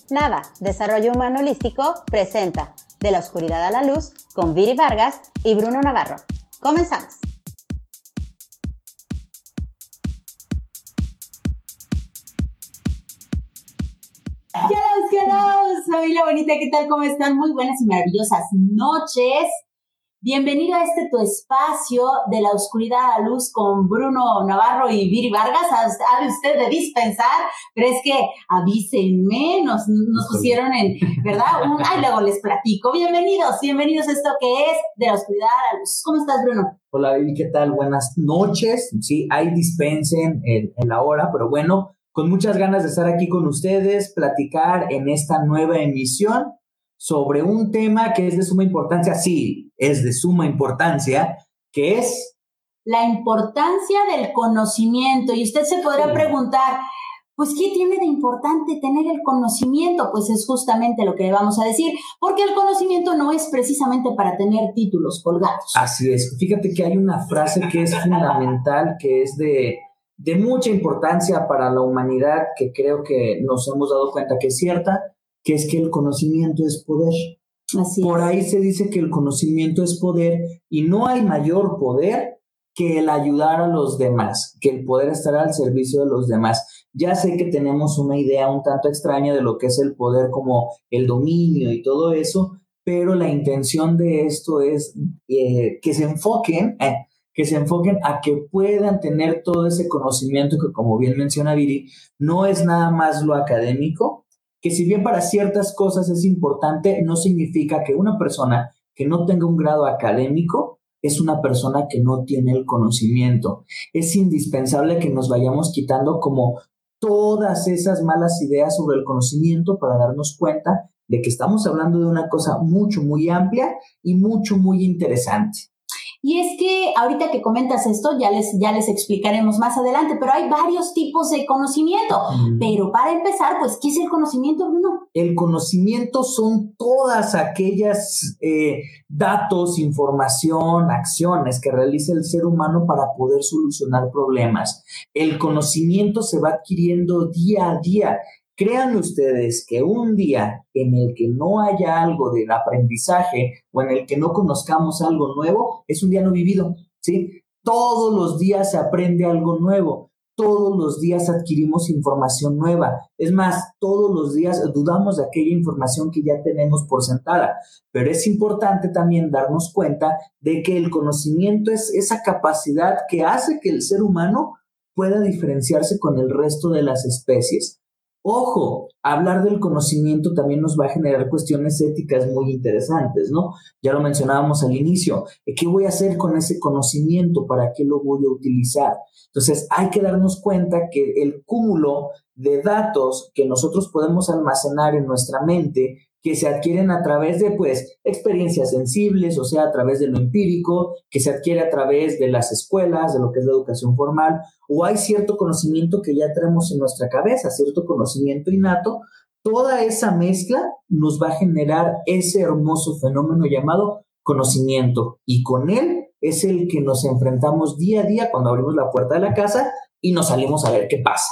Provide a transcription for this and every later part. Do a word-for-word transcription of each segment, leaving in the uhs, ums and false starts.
Nada, Desarrollo Humano Holístico presenta De la Oscuridad a la Luz con Viri Vargas y Bruno Navarro. Comenzamos. Hello, hello, familia bonita, ¿qué tal? ¿Cómo están? Muy buenas y maravillosas noches. Bienvenido a este tu espacio de la oscuridad a la luz con Bruno Navarro y Viri Vargas. Ha de usted de dispensar, pero es que avísenme, nos, nos pusieron en, ¿verdad? Un, ay, luego les platico. Bienvenidos, bienvenidos a esto que es de la oscuridad a la luz. ¿Cómo estás, Bruno? Hola, Viri, ¿qué tal? Buenas noches. Sí, ahí dispensen en, en la hora, pero bueno, con muchas ganas de estar aquí con ustedes, platicar en esta nueva emisión sobre un tema que es de suma importancia, sí, es de suma importancia, que es la importancia del conocimiento. Y usted se podrá preguntar, pues, ¿qué tiene de importante tener el conocimiento? Pues es justamente lo que le vamos a decir, porque el conocimiento no es precisamente para tener títulos colgados. Así es. Fíjate que hay una frase que es fundamental, que es de, de mucha importancia para la humanidad, que creo que nos hemos dado cuenta que es cierta, que es que el conocimiento es poder. Así es. Por ahí se dice que el conocimiento es poder y no hay mayor poder que el ayudar a los demás, que el poder estar al servicio de los demás. Ya sé que tenemos una idea un tanto extraña de lo que es el poder como el dominio y todo eso, pero la intención de esto es eh, que se enfoquen, eh, que se enfoquen a que puedan tener todo ese conocimiento que, como bien menciona Viri, no es nada más lo académico, que si bien para ciertas cosas es importante, no significa que una persona que no tenga un grado académico es una persona que no tiene el conocimiento. Es indispensable que nos vayamos quitando como todas esas malas ideas sobre el conocimiento para darnos cuenta de que estamos hablando de una cosa mucho, muy amplia y mucho, muy interesante. Y es que ahorita que comentas esto, ya les, ya les explicaremos más adelante, pero hay varios tipos de conocimiento. Mm. Pero para empezar, pues, ¿qué es el conocimiento, Bruno? El conocimiento son todas aquellas eh, datos, información, acciones que realiza el ser humano para poder solucionar problemas. El conocimiento se va adquiriendo día a día. Créanme ustedes que un día en el que no haya algo del aprendizaje o en el que no conozcamos algo nuevo, es un día no vivido, ¿sí? Todos los días se aprende algo nuevo, todos los días adquirimos información nueva. Es más, todos los días dudamos de aquella información que ya tenemos por sentada. Pero es importante también darnos cuenta de que el conocimiento es esa capacidad que hace que el ser humano pueda diferenciarse con el resto de las especies. Ojo, hablar del conocimiento también nos va a generar cuestiones éticas muy interesantes, ¿no? Ya lo mencionábamos al inicio. ¿Qué voy a hacer con ese conocimiento? ¿Para qué lo voy a utilizar? Entonces, hay que darnos cuenta que el cúmulo de datos que nosotros podemos almacenar en nuestra mente, que se adquieren a través de, pues, experiencias sensibles, o sea, a través de lo empírico, que se adquiere a través de las escuelas, de lo que es la educación formal, o hay cierto conocimiento que ya traemos en nuestra cabeza, cierto conocimiento innato. Toda esa mezcla nos va a generar ese hermoso fenómeno llamado conocimiento, y con él es el que nos enfrentamos día a día cuando abrimos la puerta de la casa y nos salimos a ver qué pasa.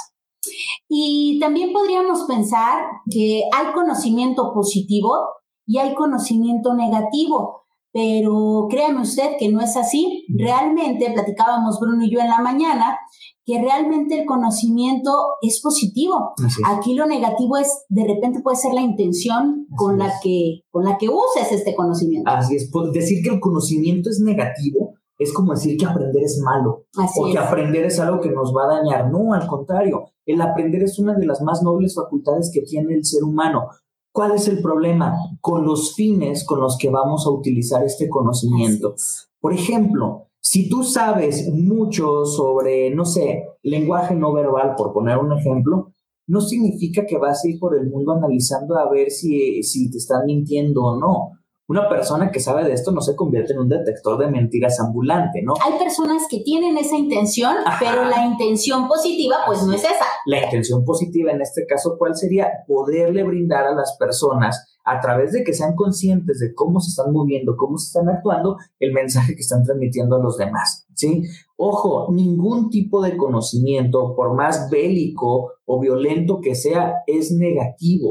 Y también podríamos pensar que hay conocimiento positivo y hay conocimiento negativo, pero créame usted que no es así. Realmente, platicábamos Bruno y yo en la mañana, que realmente el conocimiento es positivo. Así es. Aquí lo negativo es, de repente puede ser la intención con la, que, con la que uses este conocimiento. Así es, por decir que el conocimiento es negativo es como decir que aprender es malo. Así o que es. Aprender es algo que nos va a dañar. No, al contrario, el aprender es una de las más nobles facultades que tiene el ser humano. ¿Cuál es el problema? Con los fines con los que vamos a utilizar este conocimiento. Por ejemplo, si tú sabes mucho sobre, no sé, lenguaje no verbal, por poner un ejemplo, no significa que vas a ir por el mundo analizando a ver si, si te están mintiendo o no. Una persona que sabe de esto no se convierte en un detector de mentiras ambulante, ¿no? Hay personas que tienen esa intención, ajá, pero la intención positiva, pues así no es esa. La intención positiva en este caso, ¿cuál sería? Poderle brindar a las personas, a través de que sean conscientes de cómo se están moviendo, cómo se están actuando, el mensaje que están transmitiendo a los demás, ¿sí? Ojo, ningún tipo de conocimiento, por más bélico o violento que sea, es negativo.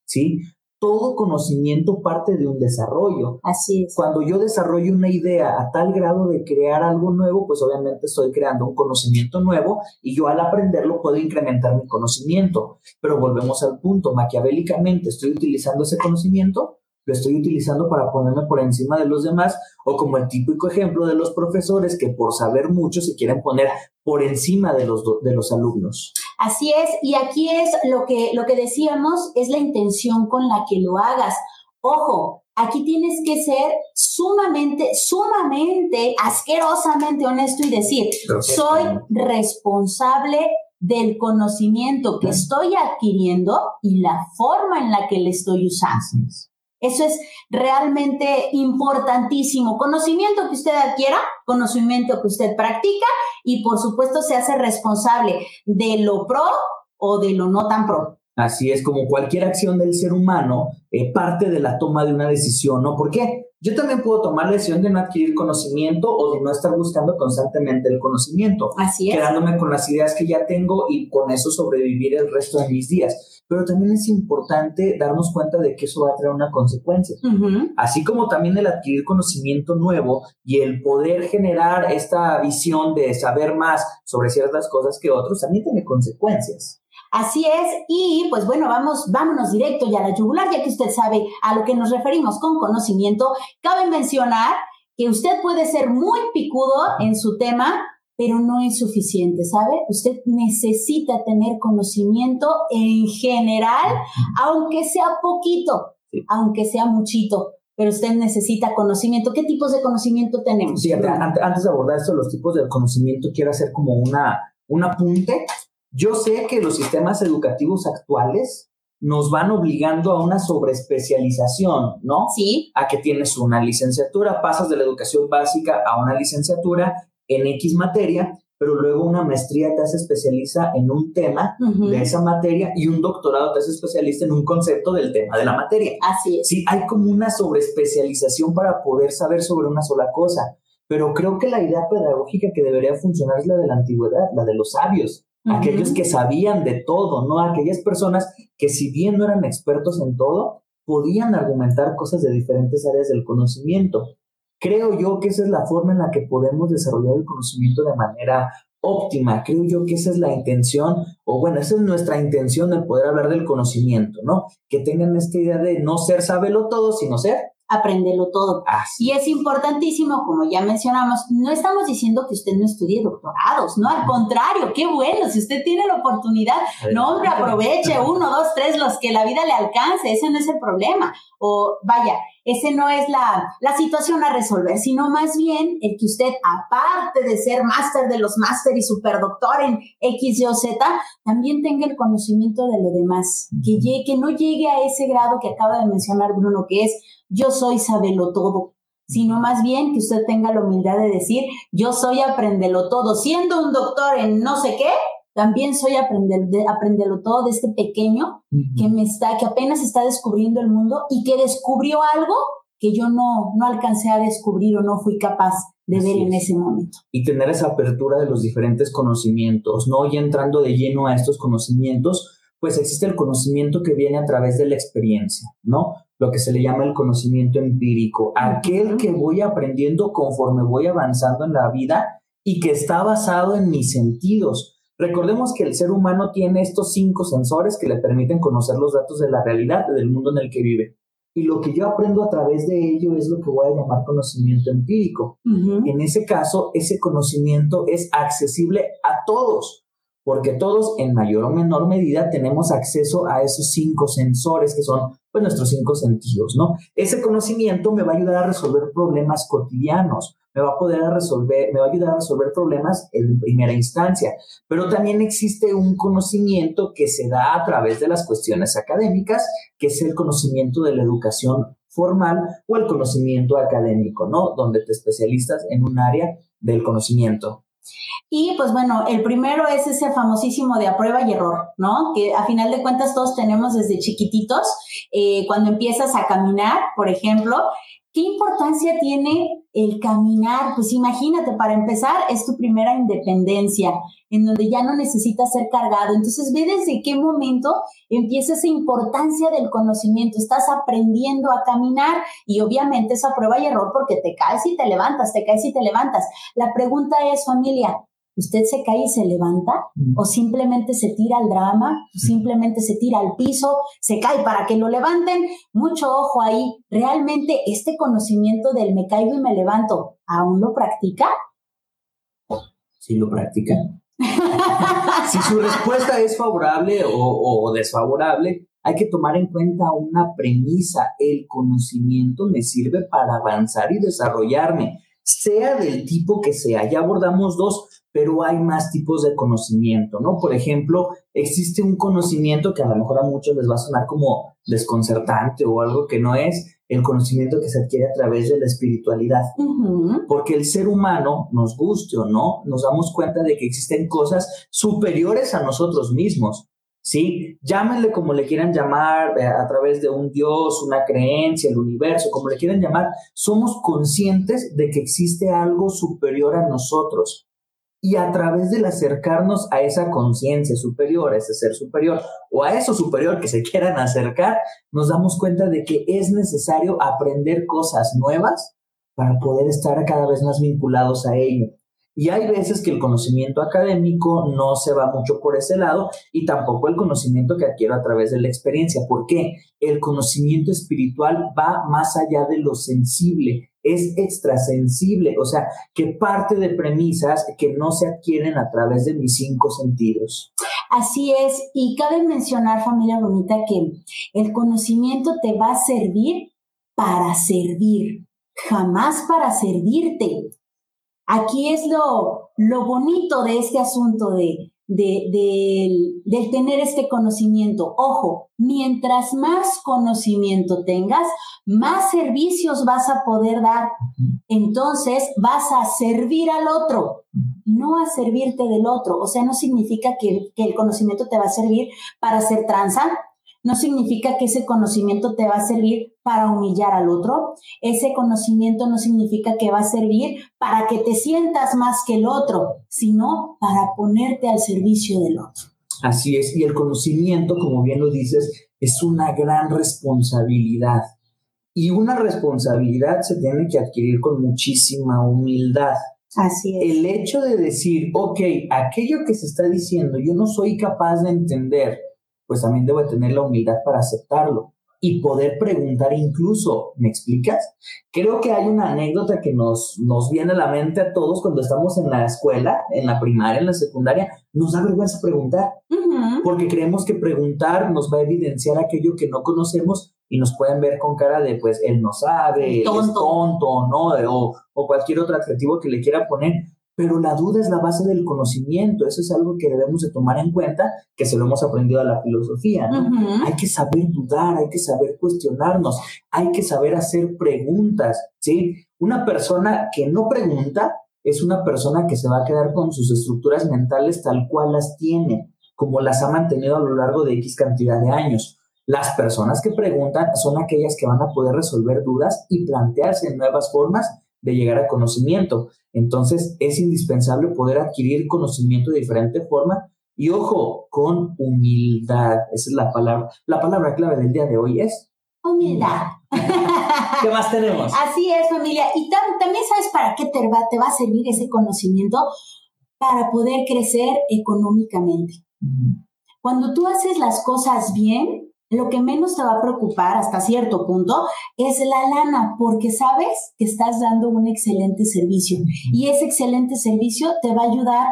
¿sí? Todo conocimiento parte de un desarrollo. Así es. Cuando yo desarrollo una idea a tal grado de crear algo nuevo, pues obviamente estoy creando un conocimiento nuevo y yo al aprenderlo puedo incrementar mi conocimiento. Pero volvemos al punto, maquiavélicamente estoy utilizando ese conocimiento, lo estoy utilizando para ponerme por encima de los demás, o como el típico ejemplo de los profesores que por saber mucho se quieren poner por encima de los, de los alumnos. Así es, y aquí es lo que, lo que decíamos, es la intención con la que lo hagas. Ojo, aquí tienes que ser sumamente, sumamente, asquerosamente honesto y decir, soy responsable del conocimiento que estoy adquiriendo y la forma en la que le estoy usando. Eso es realmente importantísimo. Conocimiento que usted adquiera, conocimiento que usted practica y por supuesto se hace responsable de lo pro o de lo no tan pro. Así es, como cualquier acción del ser humano, eh, parte de la toma de una decisión, ¿no? ¿Por qué? Yo también puedo tomar la decisión de no adquirir conocimiento o de no estar buscando constantemente el conocimiento. Así es. Quedándome con las ideas que ya tengo y con eso sobrevivir el resto de mis días. Pero también es importante darnos cuenta de que eso va a traer una consecuencia. Uh-huh. Así como también el adquirir conocimiento nuevo y el poder generar esta visión de saber más sobre ciertas cosas que otros, también tiene consecuencias. Así es, y pues bueno, vamos, vámonos directo ya a la yugular, ya que usted sabe a lo que nos referimos con conocimiento. Cabe mencionar que usted puede ser muy picudo en su tema, pero no es suficiente, ¿sabe? Usted necesita tener conocimiento en general, aunque sea poquito, sí. aunque sea muchito, pero usted necesita conocimiento. ¿Qué tipos de conocimiento tenemos? Sí, antes de abordar esto, los tipos de conocimiento, quiero hacer como una, un apunte. Yo sé que los sistemas educativos actuales nos van obligando a una sobreespecialización, ¿no? Sí. A que tienes una licenciatura, pasas de la educación básica a una licenciatura en X materia, pero luego una maestría te hace especializa en un tema uh-huh. de esa materia y un doctorado te hace especialista en un concepto del tema de la materia. Así es. Sí, hay como una sobreespecialización para poder saber sobre una sola cosa, pero creo que la idea pedagógica que debería funcionar es la de la antigüedad, la de los sabios. Aquellos que sabían de todo, ¿no? Aquellas personas que si bien no eran expertos en todo, podían argumentar cosas de diferentes áreas del conocimiento. Creo yo que esa es la forma en la que podemos desarrollar el conocimiento de manera óptima. Creo yo que esa es la intención, o bueno, esa es nuestra intención de poder hablar del conocimiento, ¿no? Que tengan esta idea de no ser sábelo todo, sino ser aprenderlo todo. Así. Y es importantísimo, como ya mencionamos, no estamos diciendo que usted no estudie doctorados, no, al contrario, qué bueno, si usted tiene la oportunidad, no, hombre, aproveche uno, dos, tres, los que la vida le alcance, ese no es el problema, o vaya, ese no es la, la situación a resolver, sino más bien el que usted, aparte de ser máster de los máster y superdoctor en X, Y o Z, también tenga el conocimiento de lo demás, que, llegue, que no llegue a ese grado que acaba de mencionar Bruno, que es yo soy sabelo todo, sino más bien que usted tenga la humildad de decir yo soy aprendelo todo, siendo un doctor en no sé qué, también soy aprender, de, aprendelo todo de este pequeño uh-huh. que me está, que apenas está descubriendo el mundo y que descubrió algo que yo no, no alcancé a descubrir o no fui capaz de ver en ese momento. Y tener esa apertura de los diferentes conocimientos, ¿no? Y entrando de lleno a estos conocimientos, pues existe el conocimiento que viene a través de la experiencia, ¿no? Lo que se le llama el conocimiento empírico, aquel que voy aprendiendo conforme voy avanzando en la vida y que está basado en mis sentidos. Recordemos que el ser humano tiene estos cinco sensores que le permiten conocer los datos de la realidad, del mundo en el que vive. Y lo que yo aprendo a través de ello es lo que voy a llamar conocimiento empírico. Uh-huh. En ese caso, ese conocimiento es accesible a todos, porque todos en mayor o menor medida tenemos acceso a esos cinco sensores que son pues, nuestros cinco sentidos, ¿no? Ese conocimiento me va a ayudar a resolver problemas cotidianos, me va a poder a resolver, me va a ayudar a resolver problemas en primera instancia, pero también existe un conocimiento que se da a través de las cuestiones académicas, que es el conocimiento de la educación formal o el conocimiento académico, ¿no? Donde te especializas en un área del conocimiento. Y pues bueno, el primero es ese famosísimo de a prueba y error, ¿no? Que a final de cuentas todos tenemos desde chiquititos, eh, cuando empiezas a caminar, por ejemplo, ¿qué importancia tiene el caminar? Pues imagínate, para empezar, es tu primera independencia, en donde ya no necesitas ser cargado. Entonces, ve desde qué momento empieza esa importancia del conocimiento. Estás aprendiendo a caminar y obviamente es a prueba y error porque te caes y te levantas, te caes y te levantas. La pregunta es, familia, ¿usted se cae y se levanta? ¿O simplemente se tira al drama? ¿O simplemente se tira al piso? ¿Se cae para que lo levanten? Mucho ojo ahí. ¿Realmente este conocimiento del me caigo y me levanto aún lo practica? Sí lo practica. Si su respuesta es favorable o, o desfavorable, hay que tomar en cuenta una premisa. El conocimiento me sirve para avanzar y desarrollarme, sea del tipo que sea. Ya abordamos dos, pero hay más tipos de conocimiento, ¿no? Por ejemplo, existe un conocimiento que a lo mejor a muchos les va a sonar como desconcertante o algo que no es, el conocimiento que se adquiere a través de la espiritualidad. Uh-huh. Porque el ser humano, nos guste o no, nos damos cuenta de que existen cosas superiores a nosotros mismos, ¿sí? Llámenle como le quieran llamar, a través de un Dios, una creencia, el universo, como le quieran llamar, somos conscientes de que existe algo superior a nosotros. Y a través del acercarnos a esa conciencia superior, a ese ser superior, o a eso superior que se quieran acercar, nos damos cuenta de que es necesario aprender cosas nuevas para poder estar cada vez más vinculados a ello. Y hay veces que el conocimiento académico no se va mucho por ese lado y tampoco el conocimiento que adquiero a través de la experiencia. ¿Por qué? El conocimiento espiritual va más allá de lo sensible, es extrasensible, o sea, que parte de premisas que no se adquieren a través de mis cinco sentidos. Así es, y cabe mencionar, familia bonita, que el conocimiento te va a servir para servir, jamás para servirte. Aquí es lo, lo bonito de este asunto de, de, de, de tener este conocimiento. Ojo, mientras más conocimiento tengas, más servicios vas a poder dar. Entonces vas a servir al otro, no a servirte del otro. O sea, no significa que, que el conocimiento te va a servir para hacer tranza. No significa que ese conocimiento te va a servir para humillar al otro. Ese conocimiento no significa que va a servir para que te sientas más que el otro, sino para ponerte al servicio del otro. Así es, y el conocimiento, como bien lo dices, es una gran responsabilidad. Y una responsabilidad se tiene que adquirir con muchísima humildad. Así es. El hecho de decir, ok, aquello que se está diciendo yo no soy capaz de entender, pues también debo tener la humildad para aceptarlo y poder preguntar incluso, ¿me explicas? Creo que hay una anécdota que nos, nos viene a la mente a todos cuando estamos en la escuela, en la primaria, en la secundaria, nos da vergüenza preguntar, uh-huh. porque creemos que preguntar nos va a evidenciar aquello que no conocemos y nos pueden ver con cara de, pues, él no sabe, tonto. es tonto, ¿no? O, o cualquier otro adjetivo que le quiera poner. Pero la duda es la base del conocimiento. Eso es algo que debemos de tomar en cuenta, que se lo hemos aprendido a la filosofía, ¿no? Uh-huh. Hay que saber dudar, hay que saber cuestionarnos, hay que saber hacer preguntas, ¿sí? Una persona que no pregunta es una persona que se va a quedar con sus estructuras mentales tal cual las tiene, como las ha mantenido a lo largo de X cantidad de años. Las personas que preguntan son aquellas que van a poder resolver dudas y plantearse nuevas formas de llegar a conocimiento. Entonces es indispensable poder adquirir conocimiento de diferente forma y, ojo, con humildad. Esa es la palabra. La palabra clave del día de hoy es humildad. ¿Qué más tenemos? Así es, familia. Y tam- también sabes para qué te va, te va a servir ese conocimiento, para poder crecer económicamente. Uh-huh. Cuando tú haces las cosas bien, lo que menos te va a preocupar hasta cierto punto es la lana, porque sabes que estás dando un excelente servicio y ese excelente servicio te va a ayudar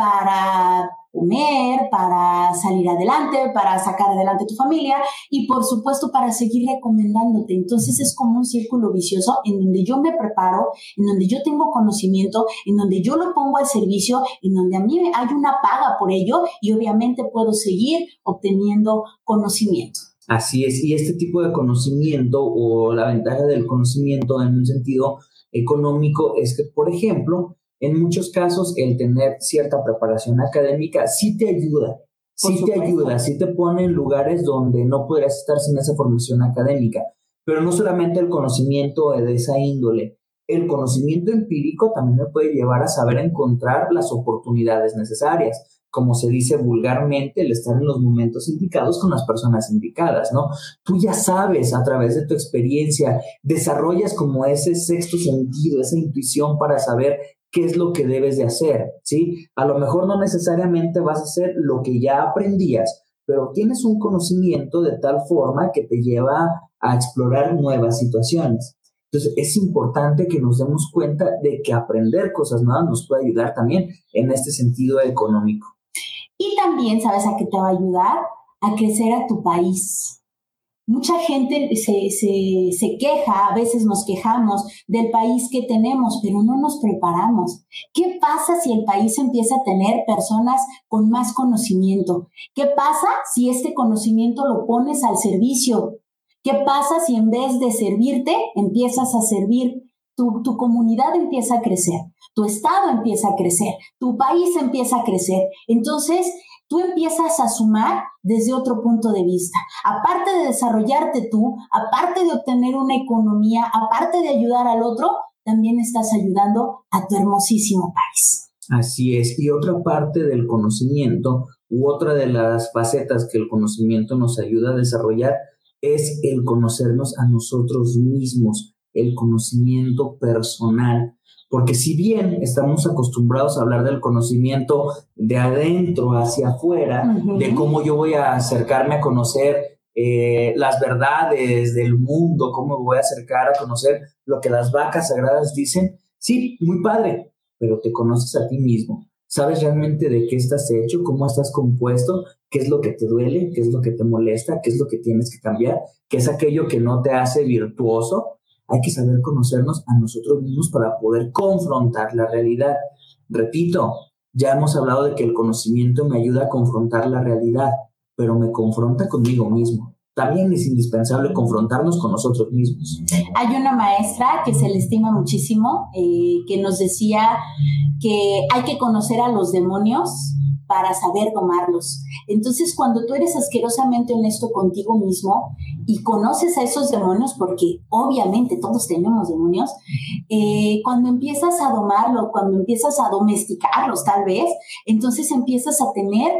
para comer, para salir adelante, para sacar adelante a tu familia y por supuesto para seguir recomendándote. Entonces es como un círculo vicioso en donde yo me preparo, en donde yo tengo conocimiento, en donde yo lo pongo al servicio, en donde a mí hay una paga por ello y obviamente puedo seguir obteniendo conocimiento. Así es, y este tipo de conocimiento o la ventaja del conocimiento en un sentido económico es que, por ejemplo, en muchos casos el tener cierta preparación académica sí te ayuda, sí te ayuda, sí te pone en lugares donde no podrías estar sin esa formación académica, Pero no solamente el conocimiento de esa índole, el conocimiento empírico también me puede llevar a saber encontrar las oportunidades necesarias. Como se dice vulgarmente, el estar en los momentos indicados con las personas indicadas, ¿no? Tú ya sabes a través de tu experiencia, desarrollas como ese sexto sentido, esa intuición para saber qué es lo que debes de hacer, ¿sí? A lo mejor no necesariamente vas a hacer lo que ya aprendías, pero tienes un conocimiento de tal forma que te lleva a explorar nuevas situaciones. Entonces, es importante que nos demos cuenta de que aprender cosas nuevas nos puede ayudar también en este sentido económico. Y también, ¿sabes a qué te va a ayudar? A crecer a tu país. Mucha gente se, se, se queja, a veces nos quejamos del país que tenemos, pero no nos preparamos. ¿Qué pasa si el país empieza a tener personas con más conocimiento? ¿Qué pasa si este conocimiento lo pones al servicio? ¿Qué pasa si en vez de servirte, empiezas a servir? Tu, tu comunidad empieza a crecer, tu estado empieza a crecer, tu país empieza a crecer. Entonces, tú empiezas a sumar desde otro punto de vista. Aparte de desarrollarte tú, aparte de obtener una economía, aparte de ayudar al otro, también estás ayudando a tu hermosísimo país. Así es. Y otra parte del conocimiento, u otra de las facetas que el conocimiento nos ayuda a desarrollar, es el conocernos a nosotros mismos, el conocimiento personal. Porque si bien estamos acostumbrados a hablar del conocimiento de adentro hacia afuera, uh-huh. de cómo yo voy a acercarme a conocer eh, las verdades del mundo, cómo me voy a acercar a conocer lo que las vacas sagradas dicen, sí, muy padre, pero te conoces a ti mismo. ¿Sabes realmente de qué estás hecho? ¿Cómo estás compuesto? ¿Qué es lo que te duele? ¿Qué es lo que te molesta? ¿Qué es lo que tienes que cambiar? ¿Qué es aquello que no te hace virtuoso? Hay que saber conocernos a nosotros mismos para poder confrontar la realidad. Repito, ya hemos hablado de que el conocimiento me ayuda a confrontar la realidad, pero me confronta conmigo mismo. También es indispensable confrontarnos con nosotros mismos. Hay una maestra que se le estima muchísimo, eh, que nos decía que hay que conocer a los demonios para saber domarlos. Entonces, cuando tú eres asquerosamente honesto contigo mismo y conoces a esos demonios, porque obviamente todos tenemos demonios, eh, cuando empiezas a domarlos, cuando empiezas a domesticarlos tal vez, entonces empiezas a tener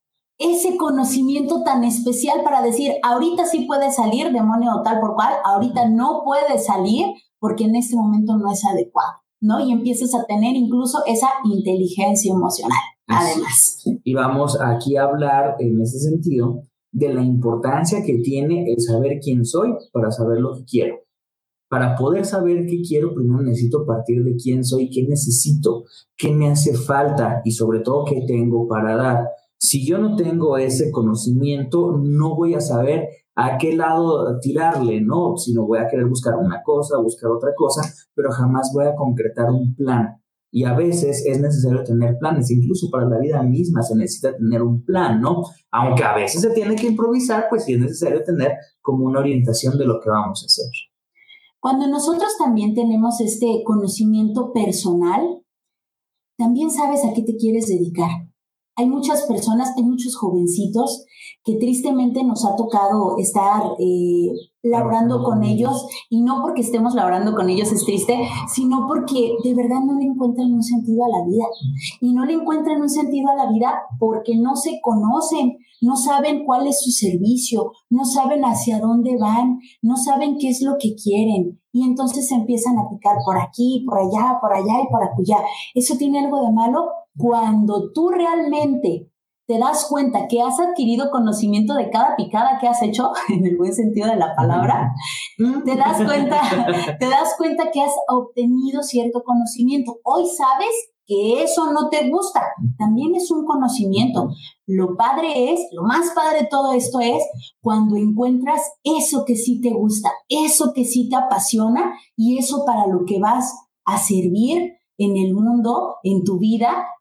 ese conocimiento tan especial para decir, ahorita sí puede salir demonio o tal por cual, ahorita no puede salir porque en este momento no es adecuado, ¿no? Y empiezas a tener incluso esa inteligencia emocional, además. Y vamos aquí a hablar en ese sentido de la importancia que tiene el saber quién soy para saber lo que quiero. Para poder saber qué quiero, primero necesito partir de quién soy, qué necesito, qué me hace falta y sobre todo qué tengo para dar. Si yo no tengo ese conocimiento, no voy a saber a qué lado tirarle, ¿no? Sino voy a querer buscar una cosa, buscar otra cosa, pero jamás voy a concretar un plan. Y a veces es necesario tener planes, incluso para la vida misma se necesita tener un plan, ¿no? Aunque a veces se tiene que improvisar, pues sí es necesario tener como una orientación de lo que vamos a hacer. Cuando nosotros también tenemos este conocimiento personal, también sabes a qué te quieres dedicar. Hay muchas personas, hay muchos jovencitos que tristemente nos ha tocado estar eh, laborando con ellos, y no porque estemos laborando con ellos es triste, sino porque de verdad no le encuentran un sentido a la vida. Y no le encuentran un sentido a la vida porque no se conocen, no saben cuál es su servicio, no saben hacia dónde van, no saben qué es lo que quieren. Y entonces se empiezan a picar por aquí, por allá, por allá y por acullá. ¿Eso tiene algo de malo? Cuando tú realmente te das cuenta que has adquirido conocimiento de cada picada que has hecho, en el buen sentido de la palabra, te das cuenta, te das cuenta que has obtenido cierto conocimiento. Hoy sabes que eso no te gusta, también es un conocimiento. Lo padre es, lo más padre de todo esto es cuando encuentras eso que sí te gusta, eso que sí te apasiona y eso para lo que vas a servir en el mundo, en tu vida,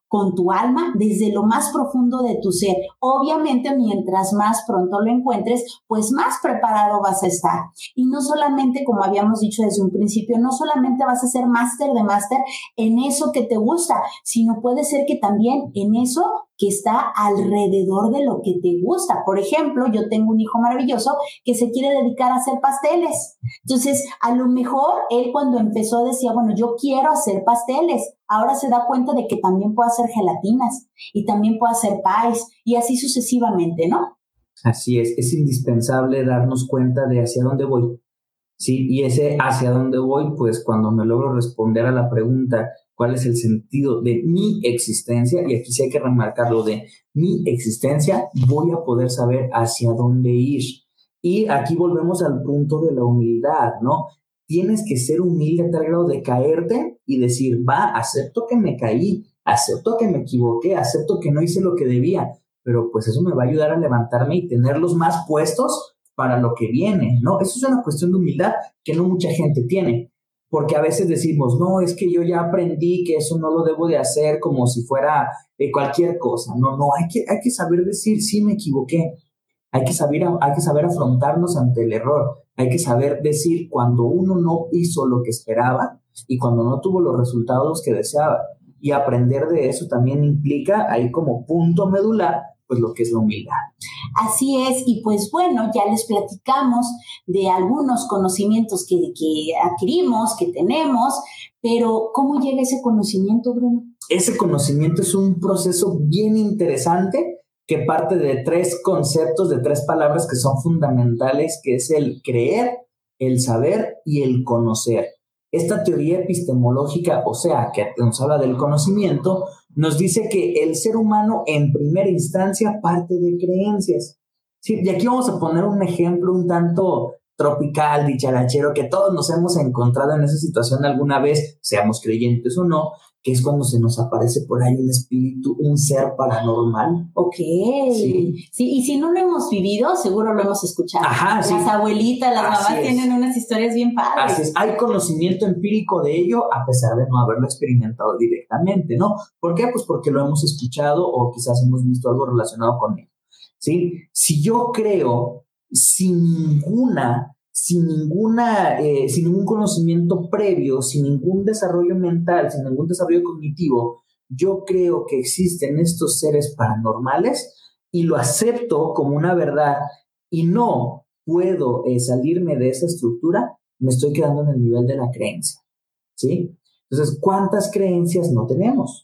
con tu alma desde lo más profundo de tu ser. Obviamente, mientras más pronto lo encuentres, pues más preparado vas a estar. Y no solamente, como habíamos dicho desde un principio, no solamente vas a ser máster de máster en eso que te gusta, sino puede ser que también en eso que está alrededor de lo que te gusta. Por ejemplo, yo tengo un hijo maravilloso que se quiere dedicar a hacer pasteles. Entonces, a lo mejor él cuando empezó decía, bueno, yo quiero hacer pasteles. Ahora se da cuenta de que también puede hacer gelatinas y también puede hacer pies y así sucesivamente, ¿no? Así es, es indispensable darnos cuenta de hacia dónde voy. Sí, y ese hacia dónde voy, pues cuando me logro responder a la pregunta, ¿cuál es el sentido de mi existencia? Y aquí sí hay que remarcarlo de mi existencia, voy a poder saber hacia dónde ir. Y aquí volvemos al punto de la humildad, ¿no? Tienes que ser humilde a tal grado de caerte y decir, va, acepto que me caí, acepto que me equivoqué, acepto que no hice lo que debía, pero pues eso me va a ayudar a levantarme y tenerlos más puestos para lo que viene, ¿no? Eso es una cuestión de humildad que no mucha gente tiene, porque a veces decimos, no, es que yo ya aprendí que eso no lo debo de hacer como si fuera eh, cualquier cosa. No, no, hay que, hay que saber decir, sí me equivoqué. Hay que saber, hay que saber afrontarnos ante el error. Hay que saber decir cuando uno no hizo lo que esperaba y cuando no tuvo los resultados que deseaba. Y aprender de eso también implica, ahí como punto medular, pues lo que es la humildad. Así es, y pues bueno, ya les platicamos de algunos conocimientos que, que adquirimos, que tenemos, pero ¿cómo llega ese conocimiento, Bruno? Ese conocimiento es un proceso bien interesante que parte de tres conceptos, de tres palabras que son fundamentales, que es el creer, el saber y el conocer. Esta teoría epistemológica, o sea, que nos habla del conocimiento, nos dice que el ser humano en primera instancia parte de creencias. Sí, y aquí vamos a poner un ejemplo un tanto tropical, dicharachero, que todos nos hemos encontrado en esa situación alguna vez, seamos creyentes o no, que es cuando se nos aparece por ahí un espíritu, un ser paranormal. Ok. Sí. Sí, y si no lo hemos vivido, seguro lo hemos escuchado. Ajá, las sí. abuelitas, las Así mamás es. tienen unas historias bien padres. Así es. Hay conocimiento empírico de ello a pesar de no haberlo experimentado directamente, ¿no? ¿Por qué? Pues porque lo hemos escuchado o quizás hemos visto algo relacionado con él. ¿Sí? Si yo creo sin ninguna, sin ninguna, eh, sin ningún conocimiento previo, sin ningún desarrollo mental, sin ningún desarrollo cognitivo, yo creo que existen estos seres paranormales y lo acepto como una verdad y no puedo eh, salirme de esa estructura, me estoy quedando en el nivel de la creencia, ¿sí? Entonces, ¿cuántas creencias no tenemos?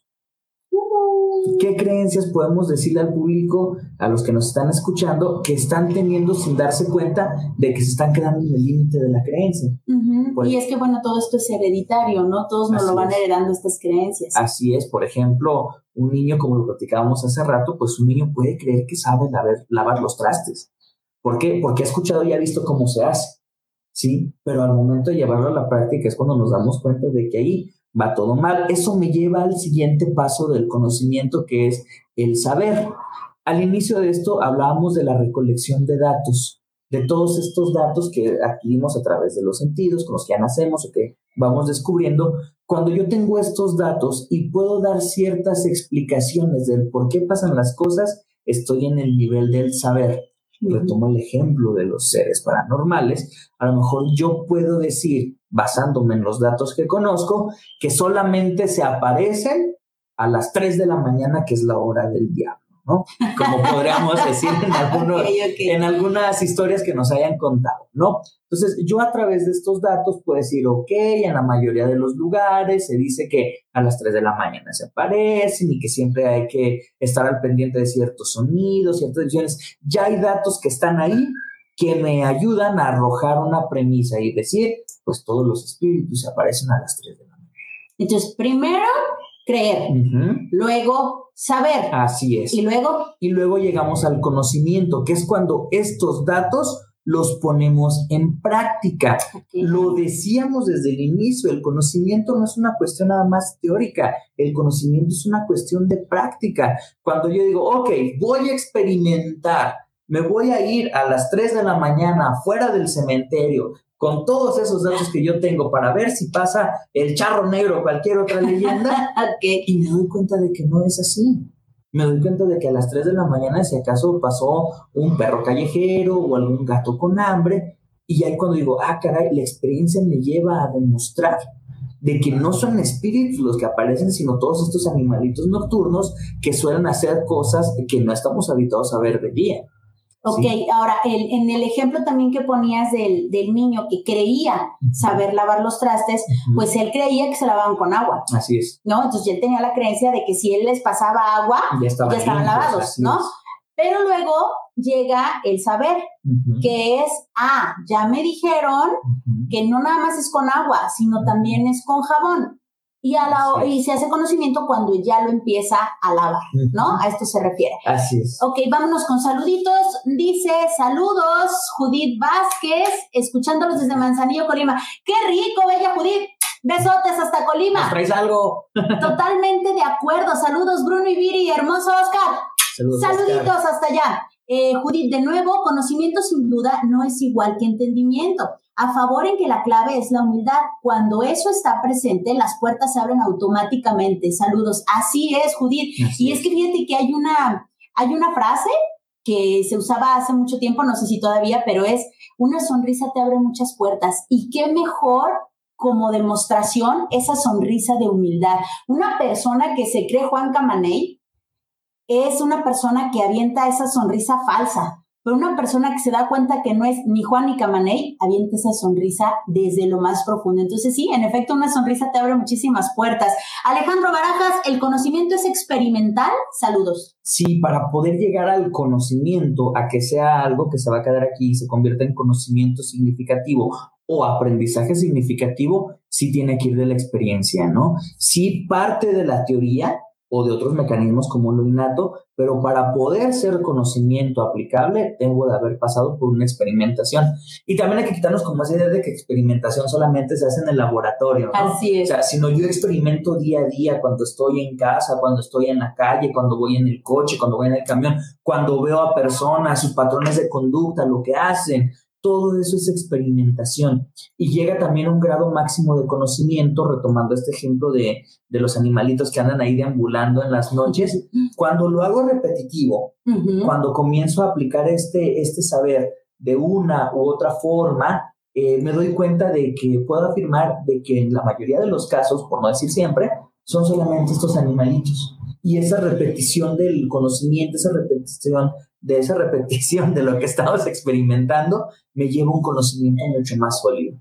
¿Qué creencias podemos decirle al público, a los que nos están escuchando, que están teniendo sin darse cuenta de que se están quedando en el límite de la creencia? Uh-huh. Pues, y es que, bueno, todo esto es hereditario, ¿no? Todos nos lo van es. heredando estas creencias. Así es. Por ejemplo, un niño, como lo platicábamos hace rato, pues un niño puede creer que sabe lavar, lavar los trastes. ¿Por qué? Porque ha escuchado y ha visto cómo se hace, ¿sí? Pero al momento de llevarlo a la práctica es cuando nos damos cuenta de que ahí va todo mal. Eso me lleva al siguiente paso del conocimiento, que es el saber. Al inicio de esto hablábamos de la recolección de datos, de todos estos datos que adquirimos a través de los sentidos, con los que ya nacemos o que vamos descubriendo. Cuando yo tengo estos datos y puedo dar ciertas explicaciones del por qué pasan las cosas, estoy en el nivel del saber. Retomo el ejemplo de los seres paranormales. A lo mejor yo puedo decir, basándome en los datos que conozco, que solamente se aparecen a las tres de la mañana, que es la hora del diablo, ¿no? Como podríamos decir en, algunos, okay, okay. en algunas historias que nos hayan contado, ¿no? Entonces, yo a través de estos datos puedo decir, ok, en la mayoría de los lugares se dice que a las tres de la mañana se aparecen y que siempre hay que estar al pendiente de ciertos sonidos, ciertas decisiones. Ya hay datos que están ahí que me ayudan a arrojar una premisa y decir, pues todos los espíritus se aparecen a las tres de la mañana. Entonces, primero, creer, uh-huh. luego saber. Así es. Y luego. Y luego llegamos al conocimiento, que es cuando estos datos los ponemos en práctica. Okay. Lo decíamos desde el inicio, el conocimiento no es una cuestión nada más teórica, el conocimiento es una cuestión de práctica. Cuando yo digo, ok, voy a experimentar, me voy a ir a las tres de la mañana fuera del cementerio con todos esos datos que yo tengo para ver si pasa el charro negro o cualquier otra leyenda, okay. y me doy cuenta de que no es así. Me doy cuenta de que a las tres de la mañana, si acaso pasó un perro callejero o algún gato con hambre, y ahí cuando digo, ah, caray, la experiencia me lleva a demostrar de que no son espíritus los que aparecen, sino todos estos animalitos nocturnos que suelen hacer cosas que no estamos habituados a ver de día. Ok, sí. Ahora, el, en el ejemplo también que ponías del, del niño que creía saber lavar los trastes, uh-huh. pues él creía que se lavaban con agua. Así es. ¿No? Entonces él tenía la creencia de que si él les pasaba agua, ya estaban, ya estaban limpios, lavados, ¿no? Es. Pero luego llega el saber, uh-huh. que es, ah, ya me dijeron uh-huh. que no nada más es con agua, sino también es con jabón. Y, a la, y se hace conocimiento cuando ya lo empieza a lavar, ¿no? A esto se refiere. Así es. Ok, vámonos con saluditos. Dice, saludos, Judith Vázquez, escuchándolos desde Manzanillo, Colima. ¡Qué rico, bella Judith! Besotes hasta Colima. ¿Nos traes algo? Totalmente de acuerdo. Saludos, Bruno y Viri, hermoso Oscar. Saludos, Saluditos Oscar. Hasta allá. Eh, Judith, de nuevo, conocimiento sin duda no es igual que entendimiento. A favor en que la clave es la humildad. Cuando eso está presente, las puertas se abren automáticamente. Saludos. Así es, Judith. Así y es. es que fíjate que hay una, hay una frase que se usaba hace mucho tiempo, no sé si todavía, pero es, una sonrisa te abre muchas puertas. Y qué mejor como demostración esa sonrisa de humildad. Una persona que se cree Juan Camaney es una persona que avienta esa sonrisa falsa. Pero una persona que se da cuenta que no es ni Juan ni Camaney, avienta esa sonrisa desde lo más profundo. Entonces sí, en efecto, una sonrisa te abre muchísimas puertas. Alejandro Barajas, ¿el conocimiento es experimental? Saludos. Sí, para poder llegar al conocimiento, a que sea algo que se va a quedar aquí y se convierta en conocimiento significativo o aprendizaje significativo, sí tiene que ir de la experiencia, ¿no? Sí parte de la teoría o de otros mecanismos como lo innato, pero para poder ser conocimiento aplicable, tengo de haber pasado por una experimentación. Y también hay que quitarnos como esa idea de que experimentación solamente se hace en el laboratorio, ¿no? Así es. O sea, sino yo experimento día a día cuando estoy en casa, cuando estoy en la calle, cuando voy en el coche, cuando voy en el camión, cuando veo a personas, sus patrones de conducta, lo que hacen. Todo eso es experimentación y llega también a un grado máximo de conocimiento, retomando este ejemplo de, de los animalitos que andan ahí deambulando en las noches. Cuando lo hago repetitivo, uh-huh. cuando comienzo a aplicar este, este saber de una u otra forma, eh, me doy cuenta de que puedo afirmar de que en la mayoría de los casos, por no decir siempre, son solamente estos animalitos. Y esa repetición del conocimiento, esa repetición de esa repetición de lo que estamos experimentando, me lleva a un conocimiento mucho más sólido.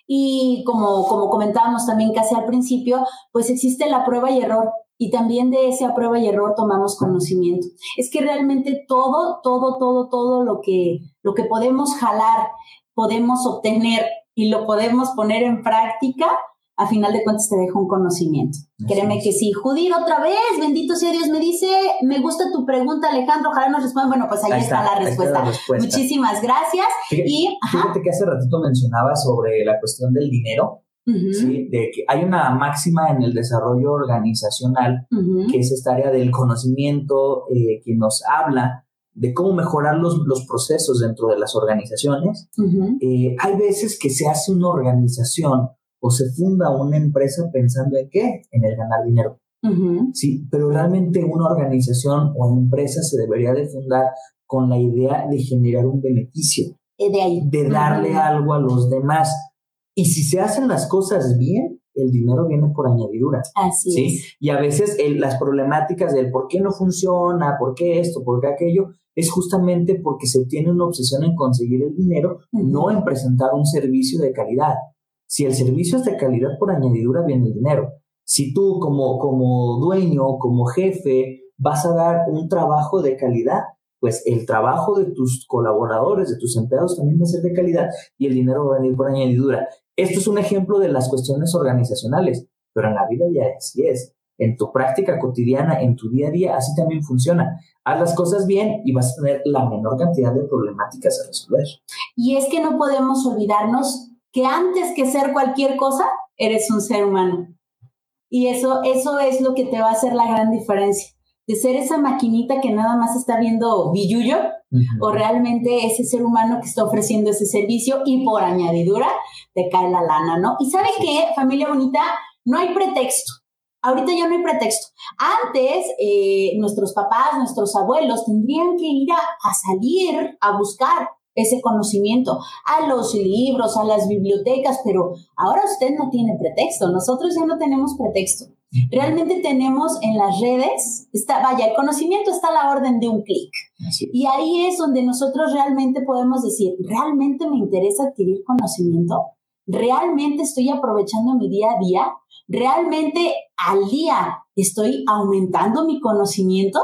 Y como, como comentábamos también casi al principio, pues existe la prueba y error. Y también de esa prueba y error tomamos conocimiento. Es que realmente todo, todo, todo, todo lo que, lo que podemos jalar, podemos obtener y lo podemos poner en práctica, a final de cuentas te deja un conocimiento. Así Créeme es. Que sí. Judith, otra vez, bendito sea Dios, me dice, me gusta tu pregunta, Alejandro, ojalá nos responda. Bueno, pues ahí, ahí está, está la respuesta. Está la respuesta. Muchísimas gracias. Fíjate, y, fíjate que hace ratito mencionaba sobre la cuestión del dinero, uh-huh. ¿sí? De que hay una máxima en el desarrollo organizacional, uh-huh. que es esta área del conocimiento, eh, que nos habla de cómo mejorar los, los procesos dentro de las organizaciones. Uh-huh. Eh, hay veces que se hace una organización o se funda una empresa pensando en ¿qué? En el ganar dinero. Uh-huh. Sí, pero realmente una organización o empresa se debería de fundar con la idea de generar un beneficio, de, ahí. de darle uh-huh. algo a los demás. Y si se hacen las cosas bien, el dinero viene por añadidura. Así ¿sí? es. Y a veces el, las problemáticas del por qué no funciona, por qué esto, por qué aquello, es justamente porque se tiene una obsesión en conseguir el dinero, uh-huh. no en presentar un servicio de calidad. Si el servicio es de calidad, por añadidura viene el dinero. Si tú como, como dueño, como jefe, vas a dar un trabajo de calidad, pues el trabajo de tus colaboradores, de tus empleados también va a ser de calidad y el dinero va a venir por añadidura. Esto es un ejemplo de las cuestiones organizacionales, pero en la vida ya así es. En tu práctica cotidiana, en tu día a día, así también funciona. Haz las cosas bien y vas a tener la menor cantidad de problemáticas a resolver. Y es que no podemos olvidarnos que antes que ser cualquier cosa, eres un ser humano. Y eso, eso es lo que te va a hacer la gran diferencia. de ser esa maquinita que nada más está viendo billuyo, uh-huh. o realmente ese ser humano que está ofreciendo ese servicio y por añadidura te cae la lana, ¿no? Y ¿sabe qué, familia bonita? No hay pretexto. Ahorita ya no hay pretexto. Antes, eh, nuestros papás, nuestros abuelos tendrían que ir a, a salir a buscar ese conocimiento, a los libros, a las bibliotecas, pero ahora usted no tiene pretexto. Nosotros ya no tenemos pretexto. Realmente tenemos en las redes, está, vaya, el conocimiento está a la orden de un clic. Y ahí es donde nosotros realmente podemos decir, ¿realmente me interesa adquirir conocimiento? ¿Realmente estoy aprovechando mi día a día? ¿Realmente al día estoy aumentando mi conocimiento?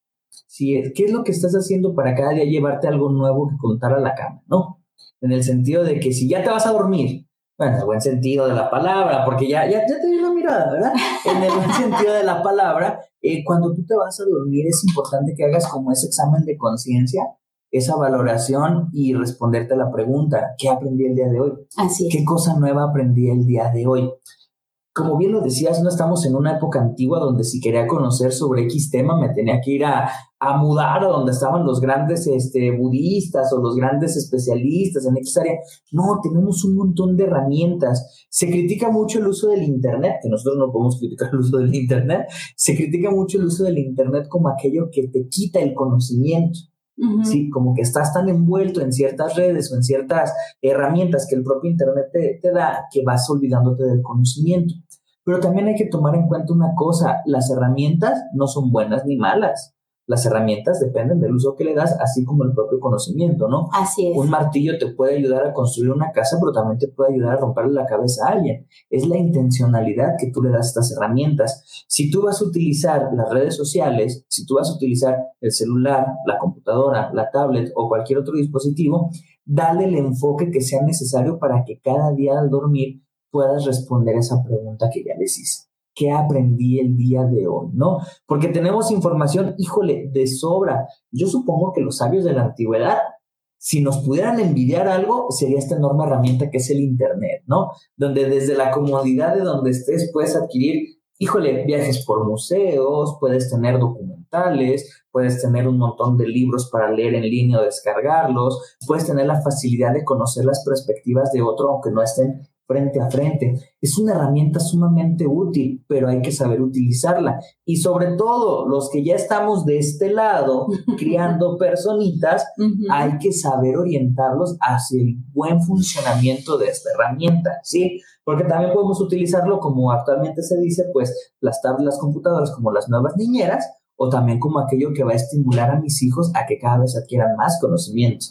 Sí, ¿qué es lo que estás haciendo para cada día llevarte algo nuevo que contar a la cama? ¿No? En el sentido de que si ya te vas a dormir, bueno, en el buen sentido de la palabra, porque ya, ya, ya te di la mirada, ¿verdad? En el buen sentido de la palabra, eh, cuando tú te vas a dormir es importante que hagas como ese examen de conciencia, esa valoración y responderte a la pregunta, ¿qué aprendí el día de hoy? Así es. ¿Qué cosa nueva aprendí el día de hoy? Como bien lo decías, no estamos en una época antigua donde si quería conocer sobre X tema me tenía que ir a, a mudar a donde estaban los grandes este, budistas o los grandes especialistas en X área. No, tenemos un montón de herramientas. Se critica mucho el uso del Internet, que nosotros no podemos criticar el uso del Internet. Se critica mucho el uso del Internet como aquello que te quita el conocimiento. Uh-huh. Sí, como que estás tan envuelto en ciertas redes o en ciertas herramientas que el propio Internet te, te da que vas olvidándote del conocimiento. Pero también hay que tomar en cuenta una cosa, las herramientas no son buenas ni malas. Las herramientas dependen del uso que le das, así como el propio conocimiento, ¿no? Así es. Un martillo te puede ayudar a construir una casa, pero también te puede ayudar a romperle la cabeza a alguien. Es la intencionalidad que tú le das a estas herramientas. Si tú vas a utilizar las redes sociales, si tú vas a utilizar el celular, la computadora, la tablet o cualquier otro dispositivo, dale el enfoque que sea necesario para que cada día al dormir puedas responder esa pregunta que ya les hice. ¿Qué aprendí el día de hoy? ¿No? Porque tenemos información, híjole, de sobra. Yo supongo que los sabios de la antigüedad, si nos pudieran envidiar algo, sería esta enorme herramienta que es el Internet, ¿no? Donde desde la comodidad de donde estés puedes adquirir, híjole, viajes por museos, puedes tener documentales, puedes tener un montón de libros para leer en línea o descargarlos, puedes tener la facilidad de conocer las perspectivas de otro, aunque no estén frente a frente. Es una herramienta sumamente útil, pero hay que saber utilizarla. Y sobre todo, los que ya estamos de este lado, criando personitas, uh-huh. hay que saber orientarlos hacia el buen funcionamiento de esta herramienta, ¿sí? Porque también podemos utilizarlo, como actualmente se dice, pues, las tablets, las computadoras, como las nuevas niñeras, o también como aquello que va a estimular a mis hijos a que cada vez adquieran más conocimiento.